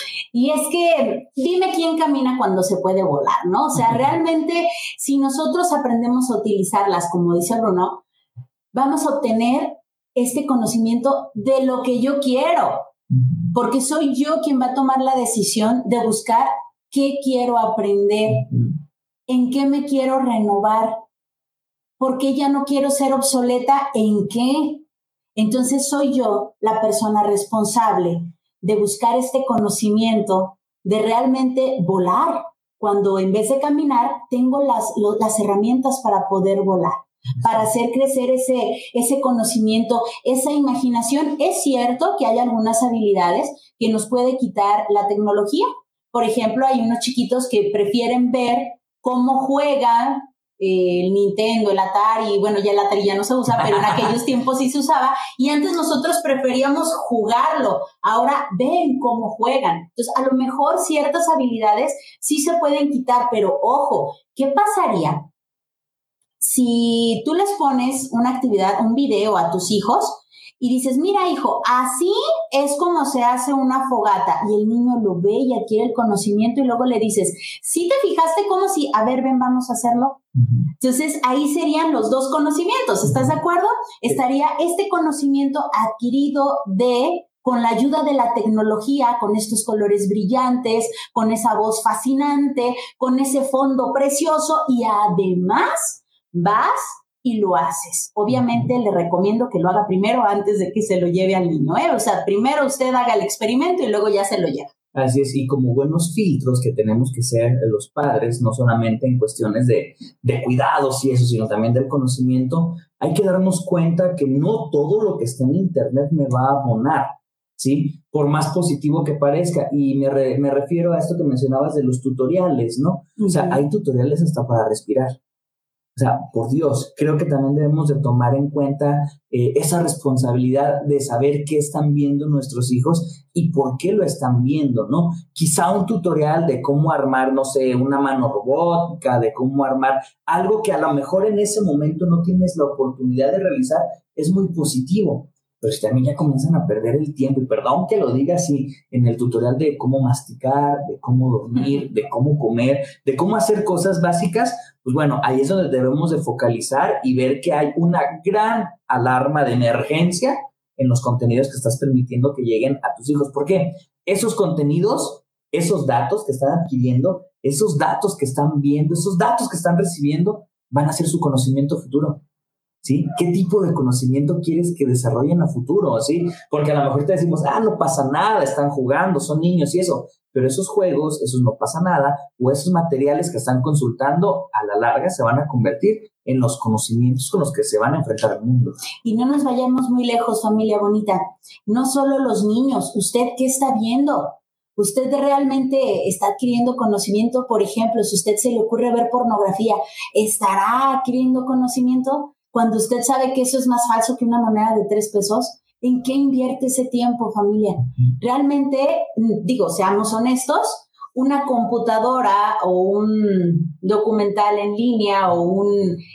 Y es que dime quién camina cuando se puede volar, ¿no? O sea, realmente si nosotros aprendemos a utilizarlas, como dice Bruno, vamos a obtener este conocimiento de lo que yo quiero, porque soy yo quien va a tomar la decisión de buscar qué quiero aprender, en qué me quiero renovar, por qué ya no quiero ser obsoleta, en qué. Entonces soy yo la persona responsable de buscar este conocimiento, de realmente volar, cuando en vez de caminar, tengo las, lo, las herramientas para poder volar, para hacer crecer ese, ese conocimiento, esa imaginación. Es cierto que hay algunas habilidades que nos puede quitar la tecnología. Por ejemplo, hay unos chiquitos que prefieren ver cómo juegan el Nintendo, el Atari, bueno, ya el Atari ya no se usa, pero en aquellos tiempos sí se usaba, y antes nosotros preferíamos jugarlo, ahora ven cómo juegan. Entonces, a lo mejor ciertas habilidades sí se pueden quitar, pero ojo, ¿qué pasaría si tú les pones una actividad, un video a tus hijos y dices, mira, hijo, así es como se hace una fogata, y el niño lo ve y adquiere el conocimiento, y luego le dices, ¿sí te fijaste cómo si, a ver, ven, vamos a hacerlo? Entonces, ahí serían los dos conocimientos, ¿estás de acuerdo? Estaría este conocimiento adquirido de, con la ayuda de la tecnología, con estos colores brillantes, con esa voz fascinante, con ese fondo precioso, y además vas y lo haces. Obviamente le recomiendo que lo haga primero antes de que se lo lleve al niño, ¿eh? O sea, primero usted haga el experimento y luego ya se lo lleva. Así es, y como buenos filtros que tenemos que ser los padres, no solamente en cuestiones de, de cuidados y eso, sino también del conocimiento, hay que darnos cuenta que no todo lo que está en Internet me va a abonar, ¿sí? Por más positivo que parezca. Y me, re, me refiero a esto que mencionabas de los tutoriales, ¿no? Uh-huh. O sea, hay tutoriales hasta para respirar. O sea, por Dios, creo que también debemos de tomar en cuenta eh, esa responsabilidad de saber qué están viendo nuestros hijos y por qué lo están viendo, ¿no? Quizá un tutorial de cómo armar, no sé, una mano robótica, de cómo armar algo que a lo mejor en ese momento no tienes la oportunidad de realizar, es muy positivo. Pero si también ya comienzan a perder el tiempo, y perdón que lo diga así, en el tutorial de cómo masticar, de cómo dormir, de cómo comer, de cómo hacer cosas básicas, pues bueno, ahí es donde debemos de focalizar y ver que hay una gran alarma de emergencia en los contenidos que estás permitiendo que lleguen a tus hijos. ¿Por qué? Esos contenidos, esos datos que están adquiriendo, esos datos que están viendo, esos datos que están recibiendo, van a ser su conocimiento futuro. ¿Sí? ¿Qué tipo de conocimiento quieres que desarrollen a futuro? ¿Sí? Porque a lo mejor te decimos, ah, no pasa nada, están jugando, son niños y eso. Pero esos juegos, esos no pasa nada, o esos materiales que están consultando, a la larga se van a convertir en los conocimientos con los que se van a enfrentar al mundo. Y no nos vayamos muy lejos, familia bonita. No solo los niños, ¿usted qué está viendo? ¿Usted realmente está adquiriendo conocimiento? Por ejemplo, si a usted se le ocurre ver pornografía, ¿estará adquiriendo conocimiento? Cuando usted sabe que eso es más falso que una moneda de tres pesos, ¿en qué invierte ese tiempo, familia? Realmente, digo, seamos honestos, una computadora o un documental en línea o un,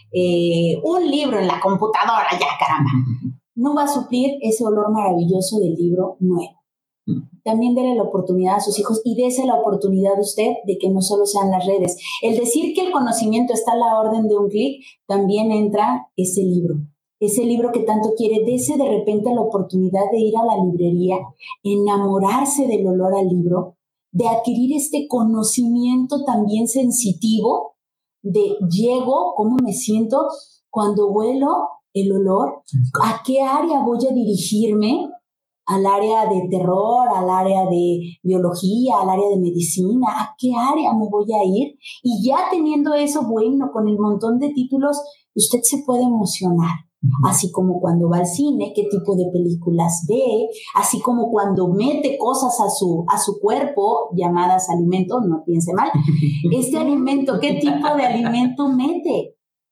eh, un libro en la computadora, ya caramba, no va a suplir ese olor maravilloso del libro nuevo. También déle la oportunidad a sus hijos y dése la oportunidad a usted de que no solo sean las redes. El decir que el conocimiento está a la orden de un clic, también entra ese libro. Ese libro que tanto quiere, dése de repente la oportunidad de ir a la librería, enamorarse del olor al libro, de adquirir este conocimiento también sensitivo de llego, cómo me siento cuando huelo el olor, a qué área voy a dirigirme, al área de terror, al área de biología, al área de medicina, ¿a qué área me voy a ir? Y ya teniendo eso, bueno, con el montón de títulos, usted se puede emocionar. Así como cuando va al cine, qué tipo de películas ve, así como cuando mete cosas a su, a su cuerpo, llamadas alimentos, no piense mal, este alimento, ¿qué tipo de alimento mete?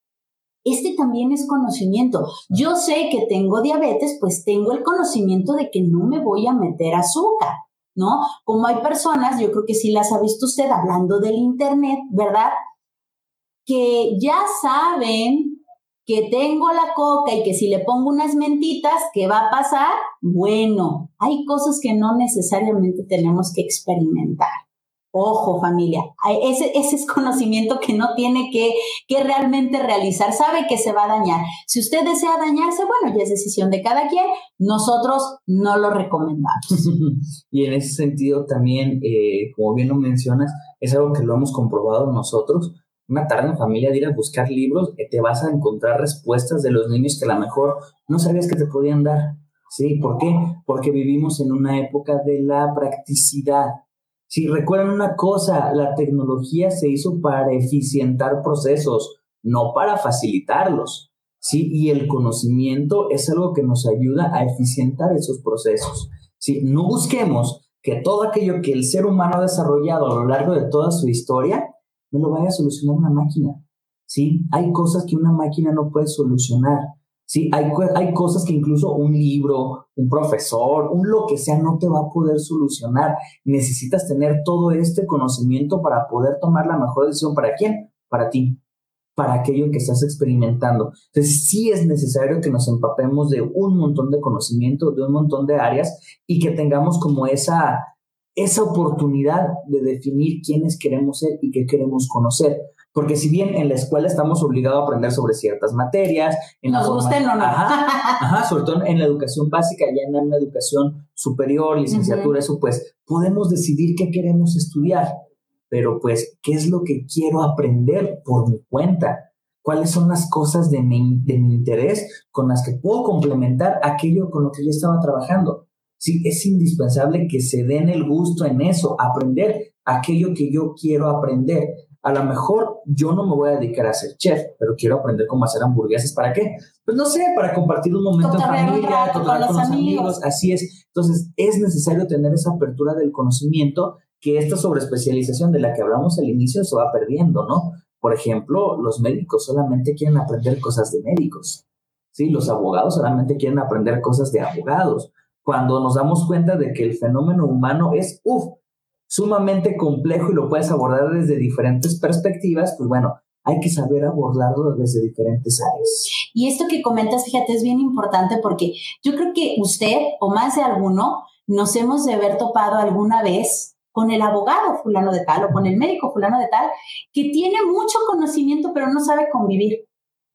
Este también es conocimiento. Yo sé que tengo diabetes, pues tengo el conocimiento de que no me voy a meter azúcar, ¿no? Como hay personas, yo creo que sí las ha visto usted hablando del internet, ¿verdad? Que ya saben que tengo la coca y que si le pongo unas mentitas, ¿qué va a pasar? Bueno, hay cosas que no necesariamente tenemos que experimentar. Ojo, familia, ese, ese es conocimiento que no tiene que, que realmente realizar, sabe que se va a dañar. Si usted desea dañarse, bueno, ya es decisión de cada quien, nosotros no lo recomendamos. Y en ese sentido también, eh, como bien lo mencionas, es algo que lo hemos comprobado nosotros. Una tarde en familia de ir a buscar libros, te vas a encontrar respuestas de los niños que a lo mejor no sabías que te podían dar. ¿Sí? ¿Por qué? Porque vivimos en una época de la practicidad. Si recuerdan una cosa, la tecnología se hizo para eficientar procesos, no para facilitarlos, ¿sí? Y el conocimiento es algo que nos ayuda a eficientar esos procesos, ¿sí? No busquemos que todo aquello que el ser humano ha desarrollado a lo largo de toda su historia no lo vaya a solucionar una máquina, ¿sí? Hay cosas que una máquina no puede solucionar. Sí, hay, hay cosas que incluso un libro, un profesor, un lo que sea no te va a poder solucionar. Necesitas tener todo este conocimiento para poder tomar la mejor decisión. ¿Para quién? Para ti, para aquello que estás experimentando. Entonces sí es necesario que nos empapemos de un montón de conocimiento, de un montón de áreas y que tengamos como esa, esa oportunidad de definir quiénes queremos ser y qué queremos conocer. Porque si bien en la escuela estamos obligados a aprender sobre ciertas materias, en nos gusten o no. Ajá, ajá, sobre todo en la educación básica, ya en la educación superior, licenciatura, uh-huh. Eso pues podemos decidir qué queremos estudiar, pero pues qué es lo que quiero aprender por mi cuenta, cuáles son las cosas de mi, de mi interés con las que puedo complementar aquello con lo que yo estaba trabajando. Sí, es indispensable que se den el gusto en eso, aprender aquello que yo quiero aprender. A lo mejor yo no me voy a dedicar a ser chef, pero quiero aprender cómo hacer hamburguesas. ¿Para qué? Pues no sé, para compartir un momento Cotorrear en un familia, rato cotorrear con con los los amigos. amigos. Así es. Entonces, es necesario tener esa apertura del conocimiento, que esta sobreespecialización de la que hablamos al inicio se va perdiendo, ¿no? Por ejemplo, los médicos solamente quieren aprender cosas de médicos, ¿sí? Los abogados solamente quieren aprender cosas de abogados. Cuando nos damos cuenta de que el fenómeno humano es, uff, sumamente complejo y lo puedes abordar desde diferentes perspectivas, pues bueno, hay que saber abordarlo desde diferentes áreas. Y esto que comentas, fíjate, es bien importante porque yo creo que usted o más de alguno nos hemos de haber topado alguna vez con el abogado fulano de tal o con el médico fulano de tal que tiene mucho conocimiento pero no sabe convivir,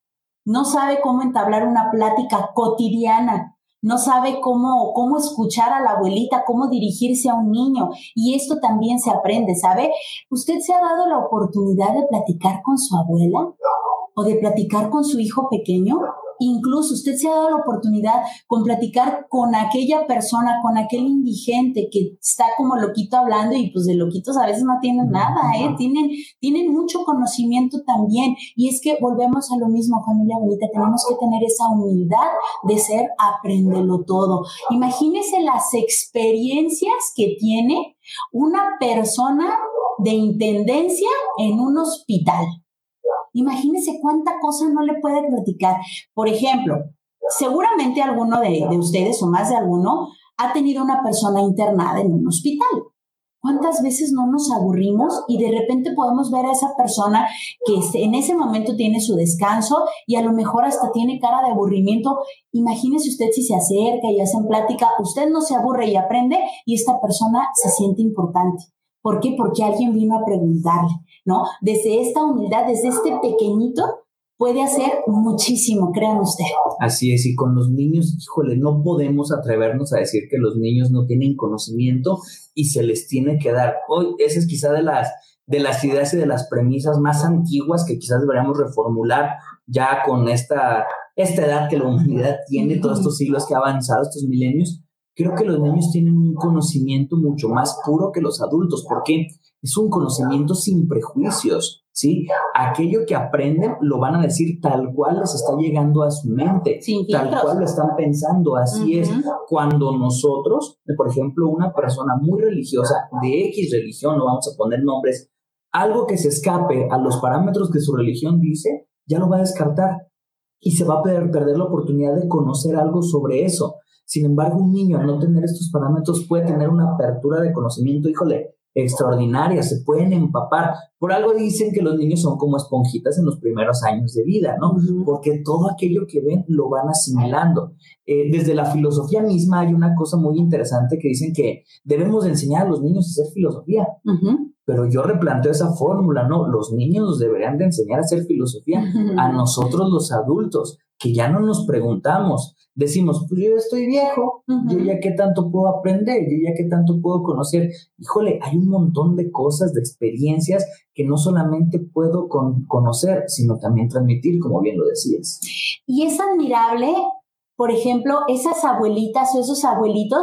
no sabe cómo entablar una plática cotidiana, no sabe cómo, cómo escuchar a la abuelita, cómo dirigirse a un niño. Y esto también se aprende, ¿sabe? ¿Usted se ha dado la oportunidad de platicar con su abuela o de platicar con su hijo pequeño? Incluso usted se ha dado la oportunidad con platicar con aquella persona, con aquel indigente que está como loquito hablando y pues de loquitos a veces no tienen nada, ¿eh? Tienen, tienen mucho conocimiento también. Y es que volvemos a lo mismo, familia bonita, tenemos que tener esa humildad de ser apréndelo todo. Imagínese las experiencias que tiene una persona de intendencia en un hospital. Imagínense cuánta cosa no le puede platicar. Por ejemplo, seguramente alguno de, de ustedes o más de alguno ha tenido una persona internada en un hospital. ¿Cuántas veces no nos aburrimos y de repente podemos ver a esa persona que en ese momento tiene su descanso y a lo mejor hasta tiene cara de aburrimiento? Imagínese usted si se acerca y hacen plática, usted no se aburre y aprende y esta persona se siente importante. ¿Por qué? Porque alguien vino a preguntarle, ¿no? Desde esta humildad, desde este pequeñito, puede hacer muchísimo, créanme usted. Así es, y con los niños, híjole, no podemos atrevernos a decir que los niños no tienen conocimiento y se les tiene que dar. Hoy, esa es quizá de las, de las ideas y de las premisas más antiguas que quizás deberíamos reformular ya con esta, esta edad que la humanidad tiene, todos estos siglos que ha avanzado, estos milenios. Creo que los niños tienen un conocimiento mucho más puro que los adultos, porque es un conocimiento sin prejuicios, ¿sí? Aquello que aprenden lo van a decir tal cual les está llegando a su mente, Sin tal filtros. cual lo están pensando. Así Uh-huh. es, cuando nosotros, por ejemplo, una persona muy religiosa, de X religión, no vamos a poner nombres, algo que se escape a los parámetros que su religión dice, ya lo va a descartar y se va a perder, perder la oportunidad de conocer algo sobre eso. Sin embargo, un niño al no tener estos parámetros puede tener una apertura de conocimiento, híjole, extraordinaria, se pueden empapar. Por algo dicen que los niños son como esponjitas en los primeros años de vida, ¿no? Uh-huh. Porque todo aquello que ven lo van asimilando. Eh, desde la filosofía misma hay una cosa muy interesante que dicen que debemos de enseñar a los niños a hacer filosofía. Uh-huh. Pero yo replanteo esa fórmula, ¿no? Los niños nos deberían de enseñar a hacer filosofía uh-huh. a nosotros los adultos, que ya no nos preguntamos. Decimos, pues yo ya estoy viejo, uh-huh. yo ya qué tanto puedo aprender, yo ya qué tanto puedo conocer. Híjole, hay un montón de cosas, de experiencias que no solamente puedo con- conocer, sino también transmitir, como bien lo decías. Y es admirable, por ejemplo, esas abuelitas o esos abuelitos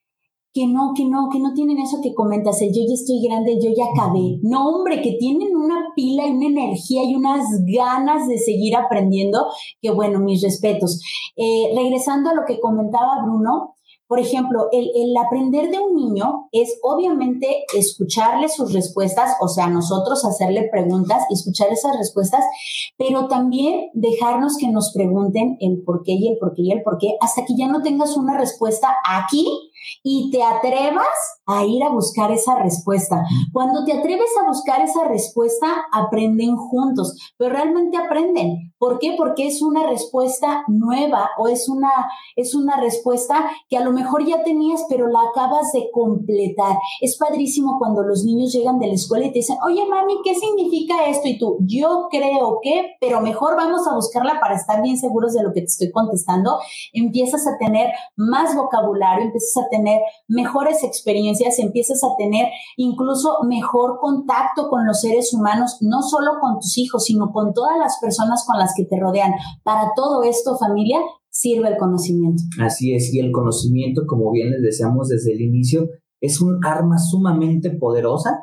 que no, que no, que no tienen eso que comentas, el yo ya estoy grande, yo ya acabé. No, hombre, que tienen una pila y una energía y unas ganas de seguir aprendiendo, que bueno, mis respetos. Eh, regresando a lo que comentaba Bruno, por ejemplo, el, el aprender de un niño es obviamente escucharle sus respuestas, o sea, nosotros hacerle preguntas y escuchar esas respuestas, pero también dejarnos que nos pregunten el por qué y el por qué y el por qué, hasta que ya no tengas una respuesta aquí y te atrevas a ir a buscar esa respuesta. Cuando te atreves a buscar esa respuesta, aprenden juntos, pero realmente aprenden. ¿Por qué? Porque es una respuesta nueva o es una, es una respuesta que a lo mejor ya tenías, pero la acabas de completar. Es padrísimo cuando los niños llegan de la escuela y te dicen, oye, mami, ¿qué significa esto? Y tú, yo creo que, pero mejor vamos a buscarla para estar bien seguros de lo que te estoy contestando. Empiezas a tener más vocabulario, empiezas a tener mejores experiencias, empiezas a tener incluso mejor contacto con los seres humanos, no solo con tus hijos, sino con todas las personas con las que te rodean. Para todo esto, familia, sirve el conocimiento. Así es, y el conocimiento, como bien les decíamos desde el inicio, es un arma sumamente poderosa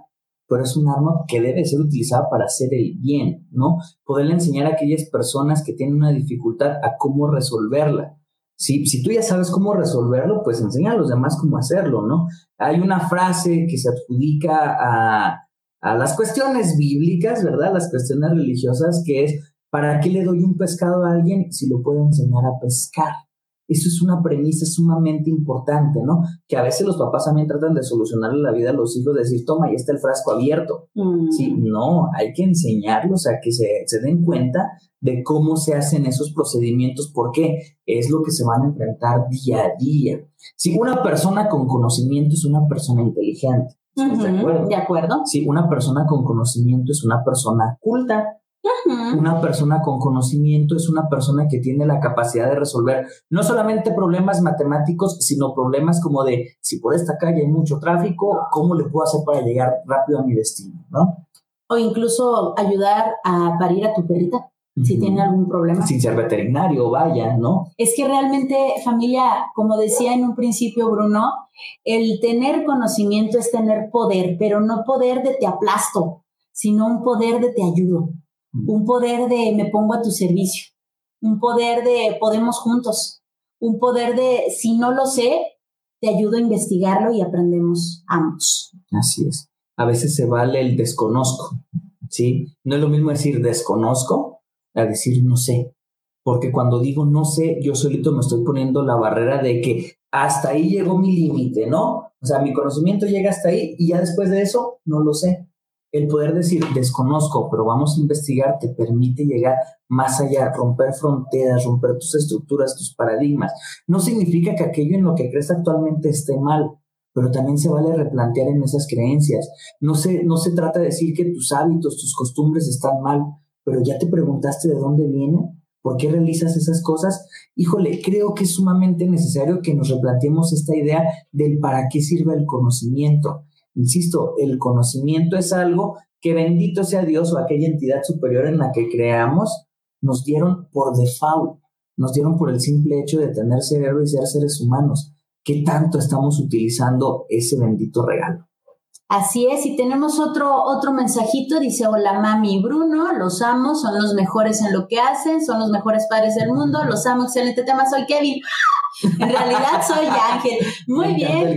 pero es un arma que debe ser utilizada para hacer el bien, ¿no? Poderle enseñar a aquellas personas que tienen una dificultad a cómo resolverla. Si, si tú ya sabes cómo resolverlo, pues enseña a los demás cómo hacerlo, ¿no? Hay una frase que se adjudica a, a las cuestiones bíblicas, ¿verdad? Las cuestiones religiosas, que es, ¿para qué le doy un pescado a alguien si lo puedo enseñar a pescar? Eso es una premisa sumamente importante, ¿no? Que a veces los papás también tratan de solucionarle la vida a los hijos, de decir, toma, ahí está el frasco abierto. Mm. Sí, no, hay que enseñarlos a que se, se den cuenta de cómo se hacen esos procedimientos, porque es lo que se van a enfrentar día a día. Si una persona con conocimiento es una persona inteligente, ¿estás uh-huh, de acuerdo? De acuerdo. Si una persona con conocimiento es una persona culta. Uh-huh. Una persona con conocimiento es una persona que tiene la capacidad de resolver no solamente problemas matemáticos, sino problemas como de, si por esta calle hay mucho tráfico, ¿cómo le puedo hacer para llegar rápido a mi destino, ¿no? O incluso ayudar a parir a tu perrita, uh-huh, si tiene algún problema. Sin ser veterinario, vaya, ¿no? Es que realmente, familia, como decía en un principio Bruno, el tener conocimiento es tener poder, pero no poder de te aplasto, sino un poder de te ayudo. Un poder de me pongo a tu servicio, un poder de podemos juntos, un poder de si no lo sé, te ayudo a investigarlo y aprendemos ambos. Así es. A veces se vale el desconozco, ¿sí? No es lo mismo decir desconozco a decir no sé, porque cuando digo no sé, yo solito me estoy poniendo la barrera de que hasta ahí llegó mi límite, ¿no? O sea, mi conocimiento llega hasta ahí y ya después de eso no lo sé. El poder decir desconozco, pero vamos a investigar, te permite llegar más allá, romper fronteras, romper tus estructuras, tus paradigmas. No significa que aquello en lo que crees actualmente esté mal, pero también se vale replantear en esas creencias. No se, no se trata de decir que tus hábitos, tus costumbres están mal, pero ya te preguntaste de dónde vienen, por qué realizas esas cosas. Híjole, creo que es sumamente necesario que nos replanteemos esta idea del para qué sirve el conocimiento. Insisto, el conocimiento es algo que, bendito sea Dios o aquella entidad superior en la que creamos, nos dieron por default, nos dieron por el simple hecho de tener cerebro y ser seres humanos. ¿Qué tanto estamos utilizando ese bendito regalo? Así es, y tenemos otro, otro mensajito, dice, hola mami y Bruno, los amo, son los mejores en lo que hacen, son los mejores padres del mundo, los amo, excelente tema, soy Kevin. En realidad soy Ángel. Muy Me bien.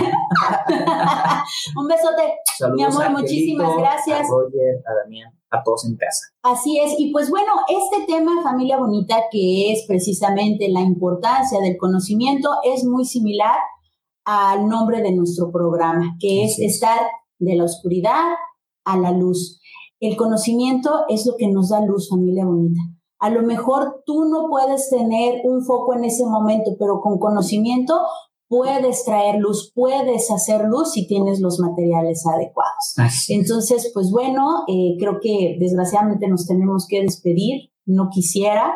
Un besote. Saludos, mi amor, Angelito, muchísimas gracias. A Roger, a Damián, a todos en casa. Así es. Y pues bueno, este tema, familia bonita, que es precisamente la importancia del conocimiento, es muy similar al nombre de nuestro programa, que es, es estar de la oscuridad a la luz. El conocimiento es lo que nos da luz, familia bonita. A lo mejor tú no puedes tener un foco en ese momento, pero con conocimiento puedes traer luz, puedes hacer luz si tienes los materiales adecuados. Así. Entonces, pues bueno, eh, creo que desgraciadamente nos tenemos que despedir. No quisiera,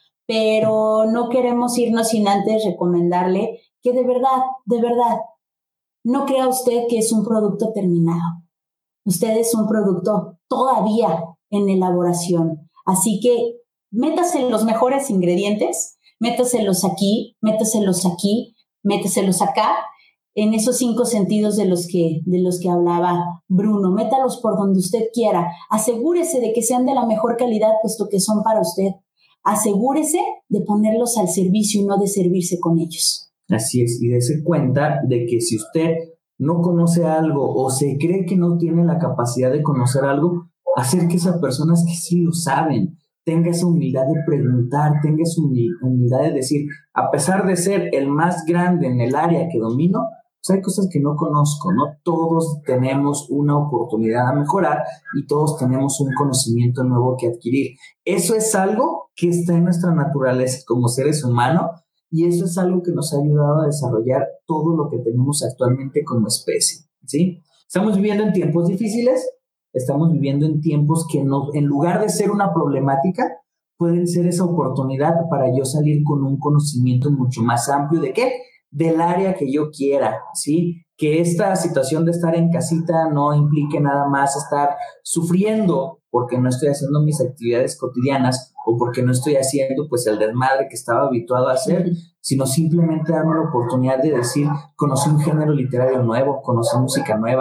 pero no queremos irnos sin antes recomendarle que de verdad, de verdad, no crea usted que es un producto terminado. Usted es un producto todavía en elaboración. Así que métase los mejores ingredientes, métaselos aquí, métaselos aquí, métaselos acá, en esos cinco sentidos de los que, de los que hablaba Bruno. Métalos por donde usted quiera. Asegúrese de que sean de la mejor calidad, puesto que son para usted. Asegúrese de ponerlos al servicio y no de servirse con ellos. Así es, y dése cuenta de que si usted no conoce algo o se cree que no tiene la capacidad de conocer algo, acérquese a personas que sí lo saben. Tenga esa humildad de preguntar, tenga esa humildad de decir, a pesar de ser el más grande en el área que domino, pues hay cosas que no conozco, ¿no? Todos tenemos una oportunidad a mejorar y todos tenemos un conocimiento nuevo que adquirir. Eso es algo que está en nuestra naturaleza como seres humanos y eso es algo que nos ha ayudado a desarrollar todo lo que tenemos actualmente como especie, ¿sí? Estamos viviendo en tiempos difíciles. Estamos viviendo en tiempos que no, en lugar de ser una problemática, pueden ser esa oportunidad para yo salir con un conocimiento mucho más amplio de qué, del área que yo quiera, ¿sí? Que esta situación de estar en casita no implique nada más estar sufriendo porque no estoy haciendo mis actividades cotidianas o porque no estoy haciendo pues el desmadre que estaba habituado a hacer, sino simplemente darme la oportunidad de decir, conocí un género literario nuevo, conocí música nueva,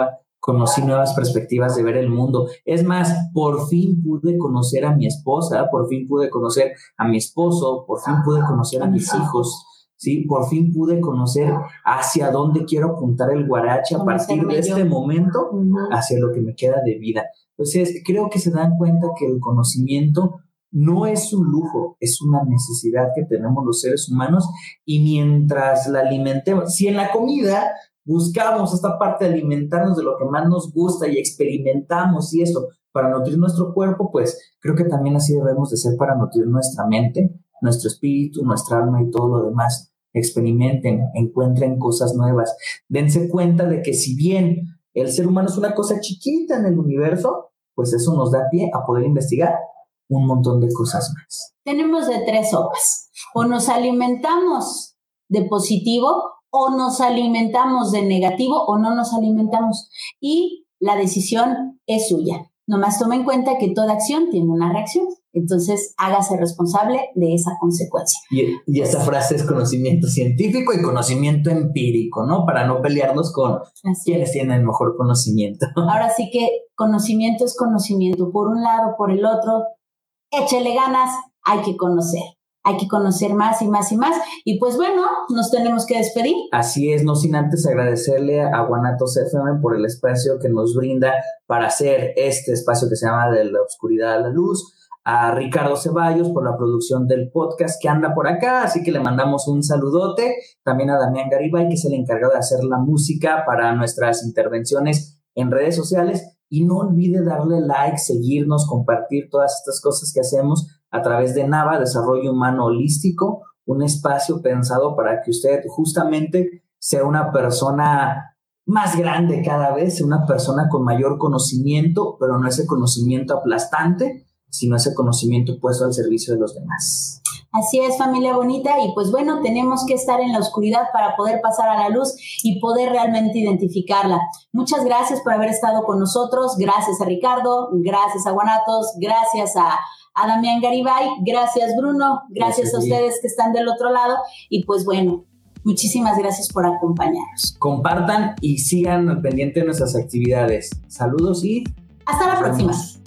conocí nuevas perspectivas de ver el mundo. Es más, por fin pude conocer a mi esposa, por fin pude conocer a mi esposo, por fin pude conocer a mis hijos, ¿sí? Por fin pude conocer hacia dónde quiero apuntar el guarache a partir de este momento, uh-huh, hacia lo que me queda de vida. Entonces, creo que se dan cuenta que el conocimiento no es un lujo, es una necesidad que tenemos los seres humanos, y mientras la alimentemos, si en la comida buscamos esta parte de alimentarnos de lo que más nos gusta y experimentamos y eso para nutrir nuestro cuerpo, pues creo que también así debemos de ser para nutrir nuestra mente, nuestro espíritu, nuestra alma y todo lo demás. Experimenten, encuentren cosas nuevas, dense cuenta de que si bien el ser humano es una cosa chiquita en el universo, pues eso nos da pie a poder investigar un montón de cosas más. Tenemos de tres sopas: o nos alimentamos de positivo, o nos alimentamos de negativo, o no nos alimentamos. Y la decisión es suya. Nomás tome en cuenta que toda acción tiene una reacción. Entonces, hágase responsable de esa consecuencia. Y, y esa frase es conocimiento científico y conocimiento empírico, ¿no? Para no pelearnos con Así quienes es. tienen mejor conocimiento. Ahora sí que conocimiento es conocimiento. Por un lado, por el otro, échele ganas, hay que conocer. Hay que conocer más y más y más. Y pues bueno, nos tenemos que despedir. Así es, no sin antes agradecerle a Guanatos F M por el espacio que nos brinda para hacer este espacio que se llama De la Oscuridad a la Luz. A Ricardo Ceballos por la producción del podcast que anda por acá, así que le mandamos un saludote. También a Damián Garibay, que es el encargado de hacer la música para nuestras intervenciones en redes sociales. Y no olvide darle like, seguirnos, compartir todas estas cosas que hacemos a través de Nava, Desarrollo Humano Holístico, un espacio pensado para que usted justamente sea una persona más grande cada vez, sea una persona con mayor conocimiento, pero no ese conocimiento aplastante, sino ese conocimiento puesto al servicio de los demás. Así es, familia bonita, y pues bueno, tenemos que estar en la oscuridad para poder pasar a la luz y poder realmente identificarla. Muchas gracias por haber estado con nosotros, gracias a Ricardo, gracias a Guanatos, gracias a, a Damián Garibay, gracias Bruno, gracias, gracias a ustedes que están del otro lado, y pues bueno, muchísimas gracias por acompañarnos. Compartan y sigan al pendiente de nuestras actividades. Saludos y hasta la próxima. Vemos.